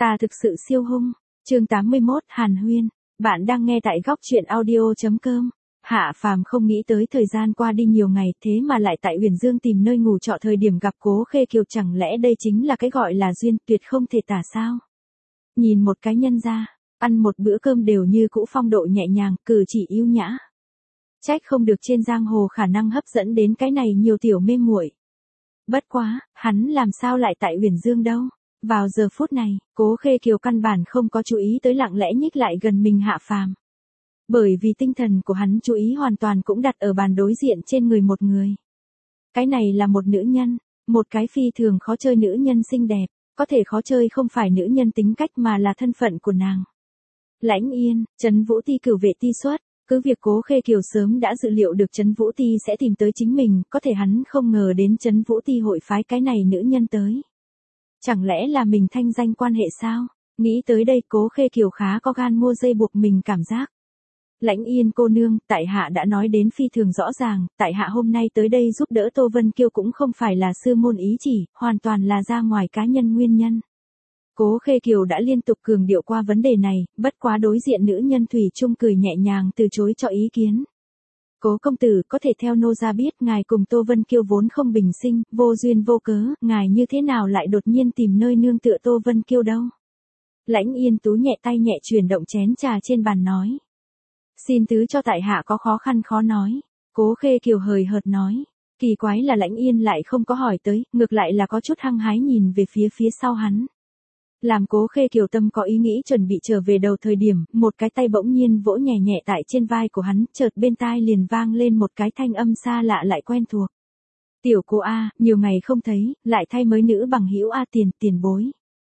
Ta thực sự siêu hung. Chương 81 Hàn Huyên. Bạn đang nghe tại góc truyện audio.com. Hạ Phàm không nghĩ tới thời gian qua đi nhiều ngày thế mà lại tại Uyển Dương tìm nơi ngủ trọ thời điểm gặp Cố Khê Kiều, chẳng lẽ đây chính là cái gọi là duyên tuyệt không thể tả sao? Nhìn một cái nhân ra, ăn một bữa cơm đều như cũ phong độ nhẹ nhàng, cử chỉ yêu nhã. Trách không được trên giang hồ khả năng hấp dẫn đến cái này nhiều tiểu mê muội. Bất quá, hắn làm sao lại tại Uyển Dương đâu? Vào giờ phút này, Cố Khê Kiều căn bản không có chú ý tới lặng lẽ nhích lại gần mình Hạ Phàm. Bởi vì tinh thần của hắn chú ý hoàn toàn cũng đặt ở bàn đối diện trên người một người. Cái này là một nữ nhân, một cái phi thường khó chơi nữ nhân xinh đẹp, có thể khó chơi không phải nữ nhân tính cách mà là thân phận của nàng. Lãnh Yên, Trấn Vũ Ti cửu vệ ti xuất, cứ việc Cố Khê Kiều sớm đã dự liệu được Trấn Vũ Ti sẽ tìm tới chính mình, có thể hắn không ngờ đến Trấn Vũ Ti hội phái cái này nữ nhân tới. Chẳng lẽ là mình thanh danh quan hệ sao? Nghĩ tới đây Cố Khê Kiều khá có gan mua dây buộc mình cảm giác. Lãnh Yên cô nương, tại hạ đã nói đến phi thường rõ ràng, tại hạ hôm nay tới đây giúp đỡ Tô Vân Kiêu cũng không phải là sư môn ý chỉ, hoàn toàn là ra ngoài cá nhân nguyên nhân. Cố Khê Kiều đã liên tục cường điệu qua vấn đề này, bất quá đối diện nữ nhân thủy chung cười nhẹ nhàng từ chối cho ý kiến. Cố công tử, có thể theo nô gia biết ngài cùng Tô Vân Kiêu vốn không bình sinh, vô duyên vô cớ, ngài như thế nào lại đột nhiên tìm nơi nương tựa Tô Vân Kiêu đâu? Lãnh Yên tú nhẹ tay nhẹ chuyển động chén trà trên bàn nói. Xin thứ cho tại hạ có khó khăn khó nói. Cố Khê Kiều hời hợt nói. Kỳ quái là Lãnh Yên lại không có hỏi tới, ngược lại là có chút hăng hái nhìn về phía sau hắn. Làm Cố Khê Kiều tâm có ý nghĩ chuẩn bị trở về đầu thời điểm, một cái tay bỗng nhiên vỗ nhẹ nhẹ tại trên vai của hắn, chợt bên tai liền vang lên một cái thanh âm xa lạ lại quen thuộc. Tiểu cô A, nhiều ngày không thấy, lại thay mới nữ bằng hữu A, tiền bối.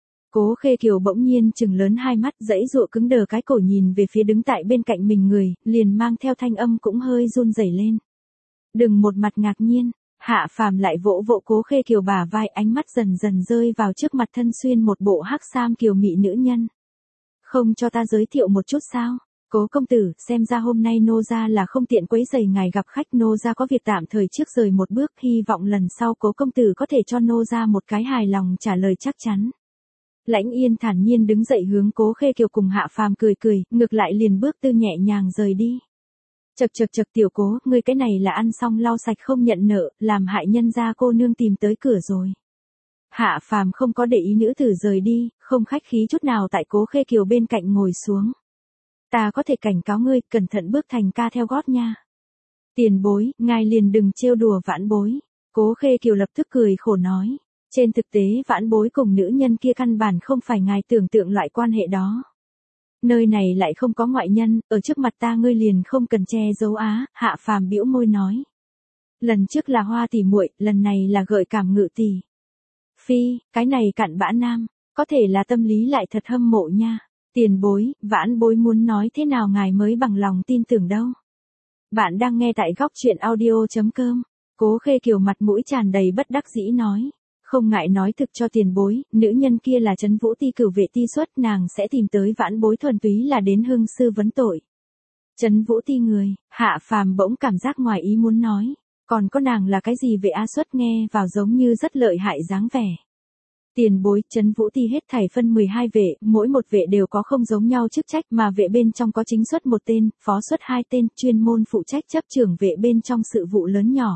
Cố Khê Kiều bỗng nhiên trừng lớn hai mắt, giãy giụa cứng đờ cái cổ nhìn về phía đứng tại bên cạnh mình người, liền mang theo thanh âm cũng hơi run rẩy lên. Đừng một mặt ngạc nhiên. Hạ Phàm lại vỗ vỗ Cố Khê Kiều bả vai, ánh mắt dần dần rơi vào trước mặt thân xuyên một bộ hắc sam kiều mị nữ nhân. Không cho ta giới thiệu một chút sao? Cố công tử, xem ra hôm nay nô gia là không tiện quấy rầy ngài gặp khách, nô gia có việc tạm thời trước rời một bước, hy vọng lần sau Cố công tử có thể cho nô gia một cái hài lòng trả lời chắc chắn. Lãnh Yên thản nhiên đứng dậy hướng Cố Khê Kiều cùng Hạ Phàm cười, ngược lại liền bước tư nhẹ nhàng rời đi. Chậc tiểu Cố, ngươi cái này là ăn xong lau sạch không nhận nợ, làm hại nhân gia cô nương tìm tới cửa rồi. Hạ Phàm không có để ý nữ tử rời đi, không khách khí chút nào tại Cố Khê Kiều bên cạnh ngồi xuống. Ta có thể cảnh cáo ngươi, cẩn thận bước thành ca theo gót nha. Tiền bối, ngài liền đừng trêu đùa vãn bối. Cố Khê Kiều lập tức cười khổ nói. Trên thực tế vãn bối cùng nữ nhân kia căn bản không phải ngài tưởng tượng loại quan hệ đó. Nơi này lại không có ngoại nhân, ở trước mặt ta ngươi liền không cần che giấu á, Hạ Phàm bĩu môi nói. Lần trước là Hoa tỷ muội, lần này là gợi cảm Ngự tỷ. Phi, cái này cặn bã nam, có thể là tâm lý lại thật hâm mộ nha. Tiền bối, vãn bối muốn nói thế nào ngài mới bằng lòng tin tưởng đâu. Bạn đang nghe tại góc truyện audio.com. Cố Khê Kiều mặt mũi tràn đầy bất đắc dĩ nói. Không ngại nói thực cho tiền bối, nữ nhân kia là Trấn Vũ Ti cửu vệ ti xuất, nàng sẽ tìm tới vãn bối thuần túy là đến hưng sư vấn tội. Trấn Vũ Ti người, Hạ Phàm bỗng cảm giác ngoài ý muốn nói, còn có nàng là cái gì vệ a xuất, nghe vào giống như rất lợi hại dáng vẻ. Tiền bối, Trấn Vũ Ti hết thảy phân 12 vệ, mỗi một vệ đều có không giống nhau chức trách, mà vệ bên trong có chính xuất một tên, phó xuất hai tên, chuyên môn phụ trách chấp trưởng vệ bên trong sự vụ lớn nhỏ.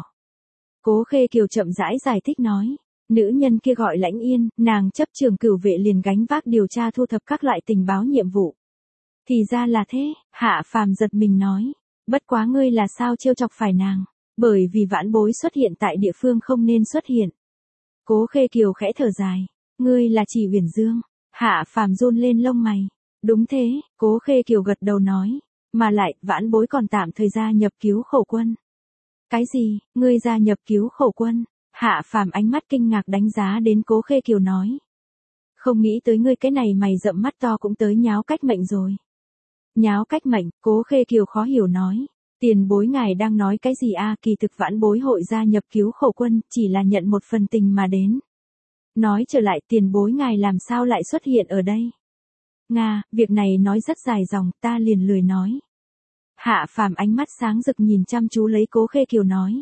Cố Khê Kiều chậm rãi giải thích nói. Nữ nhân kia gọi Lãnh Yên, nàng chấp trưởng cửu vệ liền gánh vác điều tra thu thập các loại tình báo nhiệm vụ. Thì ra là thế, Hạ Phàm giật mình nói. Bất quá ngươi là sao trêu chọc phải nàng, bởi vì vãn bối xuất hiện tại địa phương không nên xuất hiện. Cố Khê Kiều khẽ thở dài. Ngươi là chỉ Uyển Dương. Hạ Phàm run lên lông mày. Đúng thế, Cố Khê Kiều gật đầu nói. Mà lại, vãn bối còn tạm thời gia nhập cứu khổ quân. Cái gì, ngươi gia nhập cứu khổ quân? Hạ Phàm ánh mắt kinh ngạc đánh giá đến Cố Khê Kiều nói. Không nghĩ tới ngươi cái này mày rậm mắt to cũng tới nháo cách mệnh rồi. Nháo cách mệnh, Cố Khê Kiều khó hiểu nói. Tiền bối ngài đang nói cái gì a? Kỳ thực vãn bối hội gia nhập cứu khổ quân, chỉ là nhận một phần tình mà đến. Nói trở lại, tiền bối ngài làm sao lại xuất hiện ở đây? Nga, việc này nói rất dài dòng, ta liền lười nói. Hạ Phàm ánh mắt sáng rực nhìn chăm chú lấy Cố Khê Kiều nói.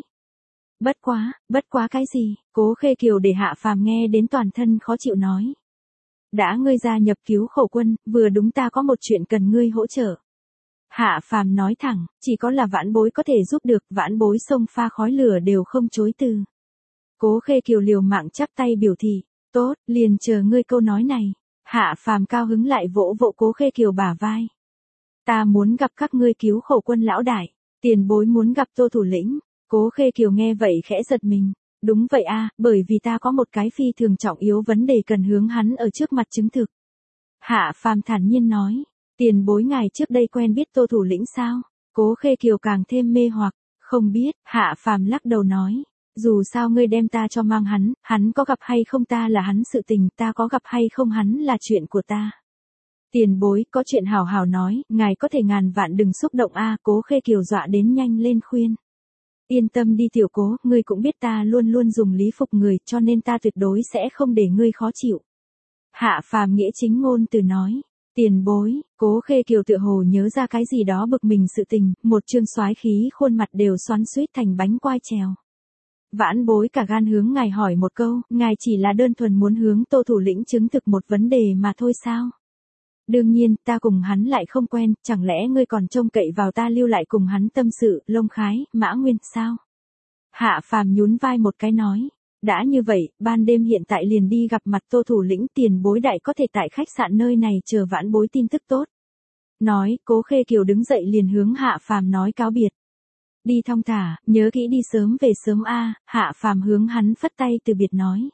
Bất quá cái gì? Cố Khê Kiều để Hạ Phàm nghe đến toàn thân khó chịu nói. Đã ngươi gia nhập cứu khổ quân, vừa đúng ta có một chuyện cần ngươi hỗ trợ. Hạ Phàm nói thẳng, chỉ có là vãn bối có thể giúp được, vãn bối sông pha khói lửa đều không chối từ. Cố Khê Kiều liều mạng chắp tay biểu thị, tốt, liền chờ ngươi câu nói này. Hạ Phàm cao hứng lại vỗ vỗ Cố Khê Kiều bả vai. Ta muốn gặp các ngươi cứu khổ quân lão đại, tiền bối muốn gặp Tô thủ lĩnh. Cố Khê Kiều nghe vậy khẽ giật mình. Đúng vậy a, bởi vì ta có một cái phi thường trọng yếu vấn đề cần hướng hắn ở trước mặt chứng thực. Hạ Phàm thản nhiên nói, tiền bối ngài trước đây quen biết Tô thủ lĩnh sao? Cố Khê Kiều càng thêm mê hoặc, không biết. Hạ Phàm lắc đầu nói, dù sao ngươi đem ta cho mang hắn có gặp hay không ta là hắn sự tình, ta có gặp hay không hắn là chuyện của ta. Tiền bối, có chuyện hảo hảo nói, ngài có thể ngàn vạn đừng xúc động a. Cố Khê Kiều dọa đến nhanh lên khuyên. Yên tâm đi tiểu Cố, ngươi cũng biết ta luôn luôn dùng lý phục người, cho nên ta tuyệt đối sẽ không để ngươi khó chịu. Hạ Phàm nghĩa chính ngôn từ nói, tiền bối. Cố Khê Kiều tựa hồ nhớ ra cái gì đó bực mình sự tình, một trương soái khí khuôn mặt đều xoắn xuýt thành bánh quai trèo. Vãn bối cả gan hướng ngài hỏi một câu, ngài chỉ là đơn thuần muốn hướng Tô thủ lĩnh chứng thực một vấn đề mà thôi sao? Đương nhiên, ta cùng hắn lại không quen, chẳng lẽ ngươi còn trông cậy vào ta lưu lại cùng hắn tâm sự, Lông Khái, Mã Nguyên, sao? Hạ Phàm nhún vai một cái nói, đã như vậy, ban đêm hiện tại liền đi gặp mặt Tô thủ lĩnh, tiền bối đại có thể tại khách sạn nơi này chờ vãn bối tin tức tốt. Nói, Cố Khê Kiều đứng dậy liền hướng Hạ Phàm nói cáo biệt. Đi thong thả, nhớ kỹ đi sớm về sớm a. Hạ Phàm hướng hắn phất tay từ biệt nói.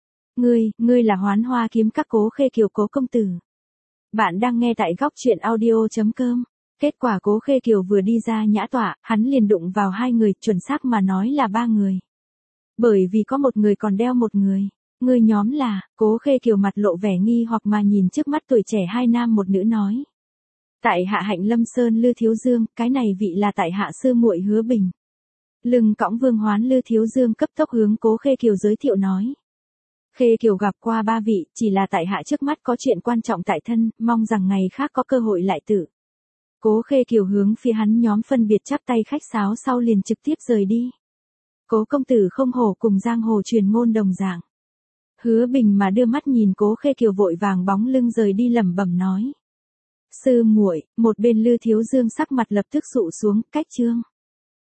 Ngươi là Hoán Hoa Kiếm Các Cố Khê Kiều Cố công tử. Bạn đang nghe tại góc truyện audio.com. Kết quả Cố Khê Kiều vừa đi ra nhã tọa, hắn liền đụng vào hai người, chuẩn xác mà nói là ba người. Bởi vì có một người còn đeo một người. Người nhóm là, Cố Khê Kiều mặt lộ vẻ nghi hoặc mà nhìn trước mắt tuổi trẻ hai nam một nữ nói. Tại hạ Hạnh Lâm Sơn Lư Thiếu Dương, cái này vị là tại hạ sư muội Hứa Bình. Lưng cõng Vương Hoán Lư Thiếu Dương cấp tốc hướng Cố Khê Kiều giới thiệu nói. Khê Kiều gặp qua ba vị, chỉ là tại hạ trước mắt có chuyện quan trọng tại thân, mong rằng ngày khác có cơ hội lại tự. Cố Khê Kiều hướng phía hắn nhóm phân biệt chắp tay khách sáo sau liền trực tiếp rời đi. Cố công tử không hổ cùng giang hồ truyền ngôn đồng dạng. Hứa Bình mà đưa mắt nhìn Cố Khê Kiều vội vàng bóng lưng rời đi lẩm bẩm nói. Sư muội, một bên Lư Thiếu Dương sắc mặt lập tức sụ xuống, cách chương.